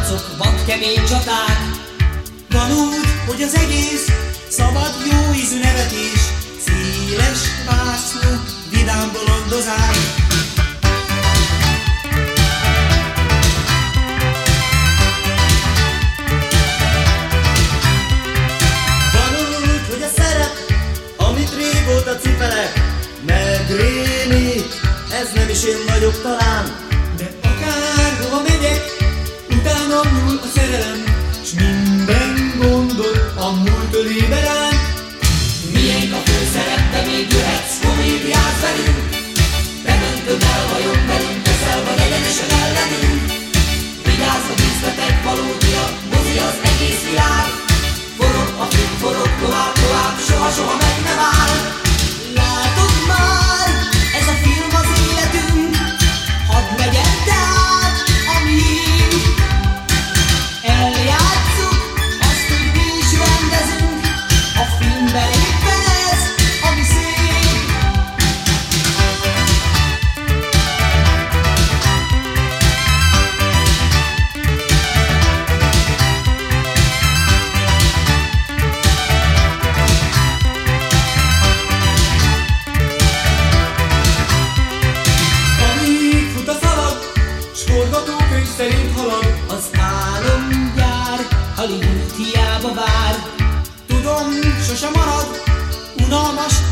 harcok, vadkemény csaták. Van úgy, hogy az egész szabad, jó ízű nevetés, széles vászló, vidám bolondozás. Van úgy, hogy a szerep, amit régóta cipelek, megrémít, ez nem is én vagyok talán, de akárhova megyek, utánam nyúl a szerelem, s minden gondot a múlt ölébe ránk. Miénk a főszerep, de még jöhetsz, komédiáz velünk. Te döntöd el, vajon velünk teszel, vagy egyenesen ellenünk. Vigyázz a díszletek valódia, mozi az egész világ. Forog a film, forog tovább, tovább, soha-soha meg nem áll. Látod már, ez a film az életünk, hadd legyen tehát a miénk. Eljátszuk azt, hogy mi is rendezünk, a filmben éppen ez, ami szép. Amíg fut a szalag, s forgatókönyv szerint halad az álomgyár, Hollywood hiába vár. Tudom, sose marad unalmas